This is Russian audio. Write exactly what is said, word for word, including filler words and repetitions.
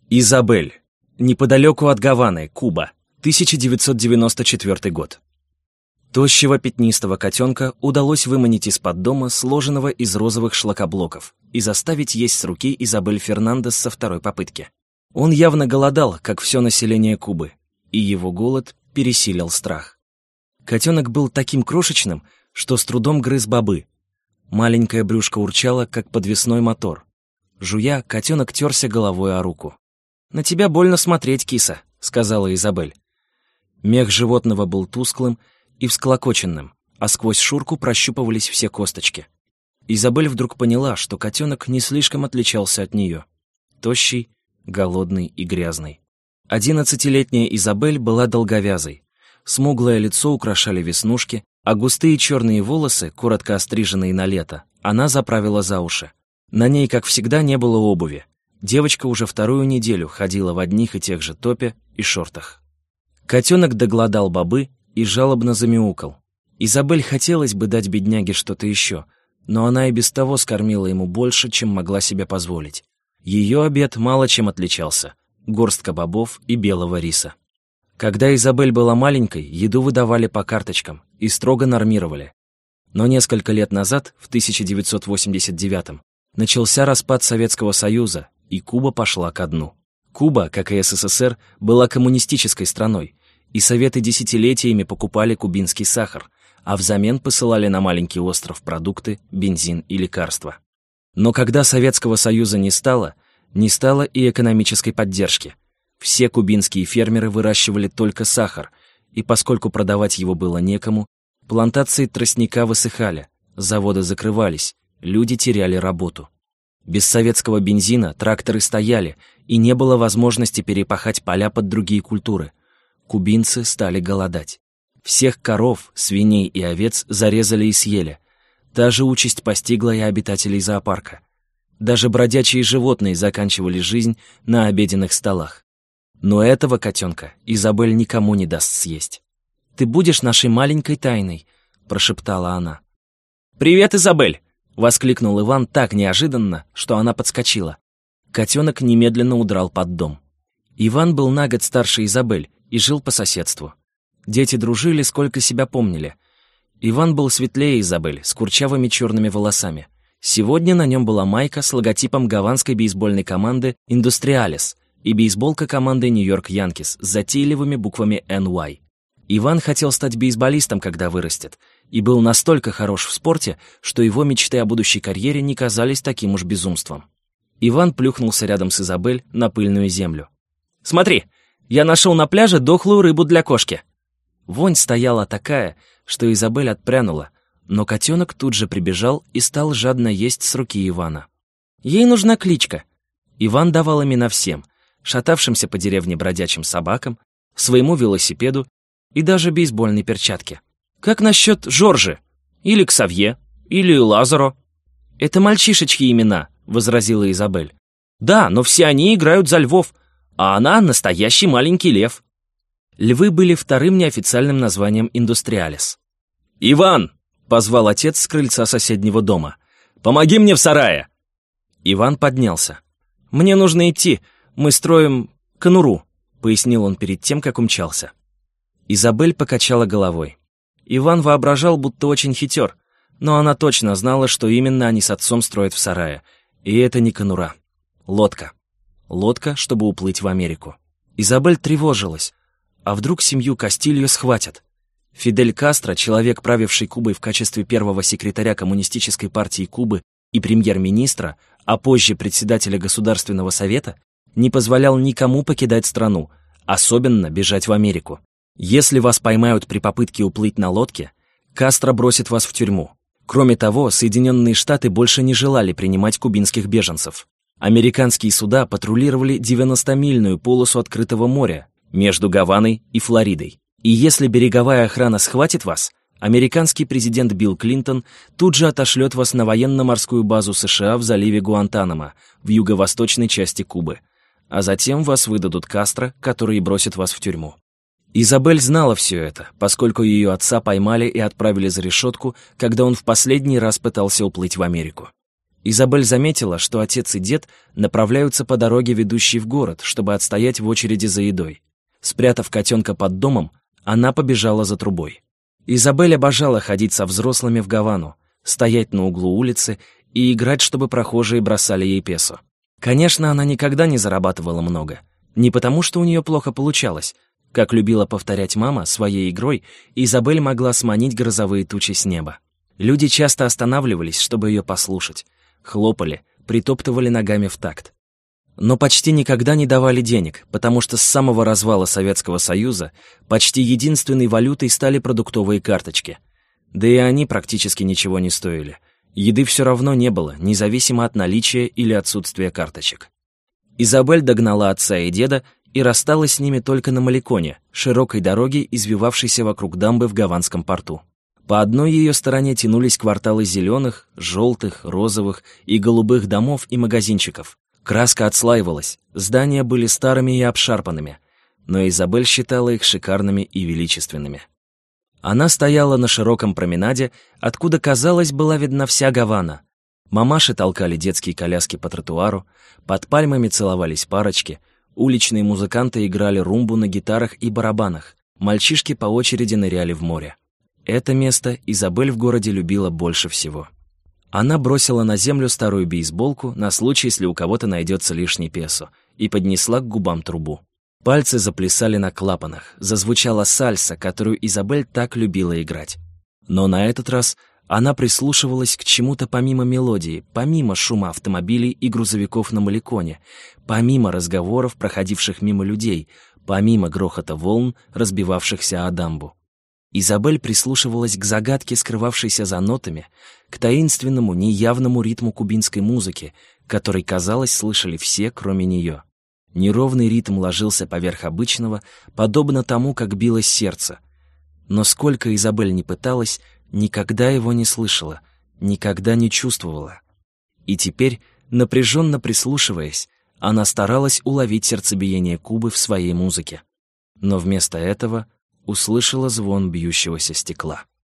Изабель. Неподалеку от Гаваны, Куба. тысяча девятьсот девяносто четвёртый год. Тощего пятнистого котенка удалось выманить из-под дома, сложенного из розовых шлакоблоков, и заставить есть с руки Изабель Фернандес со второй попытки. Он явно голодал, как все население Кубы, и его голод пересилил страх. Котенок был таким крошечным, что с трудом грыз бобы. Маленькое брюшко урчало, как подвесной мотор. Жуя, котенок терся головой о руку. «На тебя больно смотреть, киса», — сказала Изабель. Мех животного был тусклым и всклокоченным, а сквозь шурку прощупывались все косточки. Изабель вдруг поняла, что котенок не слишком отличался от нее. Тощий, голодный и грязный. Одиннадцатилетняя Изабель была долговязой. Смуглое лицо украшали веснушки, а густые черные волосы, коротко остриженные на лето, она заправила за уши. На ней, как всегда, не было обуви. Девочка уже вторую неделю ходила в одних и тех же топе и шортах. Котенок доглодал бобы и жалобно замяукал. Изабель хотелось бы дать бедняге что-то еще, но она и без того скормила ему больше, чем могла себе позволить. Ее обед мало чем отличался — горстка бобов и белого риса. Когда Изабель была маленькой, еду выдавали по карточкам и строго нормировали. Но несколько лет назад, в тысяча девятьсот восемьдесят девятом, начался распад Советского Союза, и Куба пошла ко дну. Куба, как и СССР, была коммунистической страной, и Советы десятилетиями покупали кубинский сахар, а взамен посылали на маленький остров продукты, бензин и лекарства. Но когда Советского Союза не стало, не стало и экономической поддержки. Все кубинские фермеры выращивали только сахар, и поскольку продавать его было некому, плантации тростника высыхали, заводы закрывались, люди теряли работу. Без советского бензина тракторы стояли, и не было возможности перепахать поля под другие культуры. Кубинцы стали голодать. Всех коров, свиней и овец зарезали и съели. Та же участь постигла и обитателей зоопарка. Даже бродячие животные заканчивали жизнь на обеденных столах. Но этого котенка Изабель никому не даст съесть. «Ты будешь нашей маленькой тайной», — прошептала она. «Привет, Изабель!» — воскликнул Иван так неожиданно, что она подскочила. Котенок немедленно удрал под дом. Иван был на год старше Изабель и жил по соседству. Дети дружили, сколько себя помнили. Иван был светлее Изабель, с курчавыми черными волосами. Сегодня на нем была майка с логотипом гаванской бейсбольной команды «Индустриалес» и бейсболка команды «Нью-Йорк Янкис» с затейливыми буквами эн уай. Иван хотел стать бейсболистом, когда вырастет, и был настолько хорош в спорте, что его мечты о будущей карьере не казались таким уж безумством. Иван плюхнулся рядом с Изабель на пыльную землю. «Смотри, я нашел на пляже дохлую рыбу для кошки». Вонь стояла такая, что Изабель отпрянула, но котенок тут же прибежал и стал жадно есть с руки Ивана. Ей нужна кличка. Иван давал имена всем, шатавшимся по деревне бродячим собакам, своему велосипеду и даже бейсбольной перчатке. «Как насчет Жоржи? Или Ксавье? Или Лазаро?» «Это мальчишечьи имена», — возразила Изабель. «Да, но все они играют за львов, а она настоящий маленький лев». Львы были вторым неофициальным названием «Индустриалес». «Иван!» — позвал отец с крыльца соседнего дома. «Помоги мне в сарае!» Иван поднялся. «Мне нужно идти, мы строим конуру», — пояснил он перед тем, как умчался. Изабель покачала головой. Иван воображал, будто очень хитер, но она точно знала, что именно они с отцом строят в сарае. И это не конура. Лодка. Лодка, чтобы уплыть в Америку. Изабель тревожилась. А вдруг семью Кастильо схватят? Фидель Кастро, человек, правивший Кубой в качестве первого секретаря Коммунистической партии Кубы и премьер-министра, а позже председателя Государственного совета, не позволял никому покидать страну, особенно бежать в Америку. Если вас поймают при попытке уплыть на лодке, Кастро бросит вас в тюрьму. Кроме того, Соединенные Штаты больше не желали принимать кубинских беженцев. Американские суда патрулировали девяностомильную полосу открытого моря между Гаваной и Флоридой. И если береговая охрана схватит вас, американский президент Билл Клинтон тут же отошлет вас на военно-морскую базу США в заливе Гуантанамо, в юго-восточной части Кубы. А затем вас выдадут Кастро, который бросит вас в тюрьму. Изабель знала все это, поскольку ее отца поймали и отправили за решетку, когда он в последний раз пытался уплыть в Америку. Изабель заметила, что отец и дед направляются по дороге, ведущей в город, чтобы отстоять в очереди за едой. Спрятав котенка под домом, она побежала за трубой. Изабель обожала ходить со взрослыми в Гавану, стоять на углу улицы и играть, чтобы прохожие бросали ей песо. Конечно, она никогда не зарабатывала много. Не потому, что у нее плохо получалось. Как любила повторять мама, своей игрой Изабель могла сманить грозовые тучи с неба. Люди часто останавливались, чтобы ее послушать. Хлопали, притоптывали ногами в такт. Но почти никогда не давали денег, потому что с самого развала Советского Союза почти единственной валютой стали продуктовые карточки. Да и они практически ничего не стоили. Еды все равно не было, независимо от наличия или отсутствия карточек. Изабель догнала отца и деда и рассталась с ними только на Маликоне, широкой дороге, извивавшейся вокруг дамбы в Гаванском порту. По одной ее стороне тянулись кварталы зеленых, желтых, розовых и голубых домов и магазинчиков. Краска отслаивалась, здания были старыми и обшарпанными, но Изабель считала их шикарными и величественными. Она стояла на широком променаде, откуда, казалось, была видна вся Гавана. Мамаши толкали детские коляски по тротуару, под пальмами целовались парочки, уличные музыканты играли румбу на гитарах и барабанах, мальчишки по очереди ныряли в море. Это место Изабель в городе любила больше всего. Она бросила на землю старую бейсболку на случай, если у кого-то найдется лишний песо, и поднесла к губам трубу. Пальцы заплясали на клапанах, зазвучала сальса, которую Изабель так любила играть. Но на этот раз она прислушивалась к чему-то помимо мелодии, помимо шума автомобилей и грузовиков на Маликоне, помимо разговоров, проходивших мимо людей, помимо грохота волн, разбивавшихся о дамбу. Изабель прислушивалась к загадке, скрывавшейся за нотами, к таинственному, неявному ритму кубинской музыки, который, казалось, слышали все, кроме нее. Неровный ритм ложился поверх обычного, подобно тому, как билось сердце. Но сколько Изабель ни пыталась, никогда его не слышала, никогда не чувствовала. И теперь, напряженно прислушиваясь, она старалась уловить сердцебиение Кубы в своей музыке. Но вместо этого услышала звон бьющегося стекла.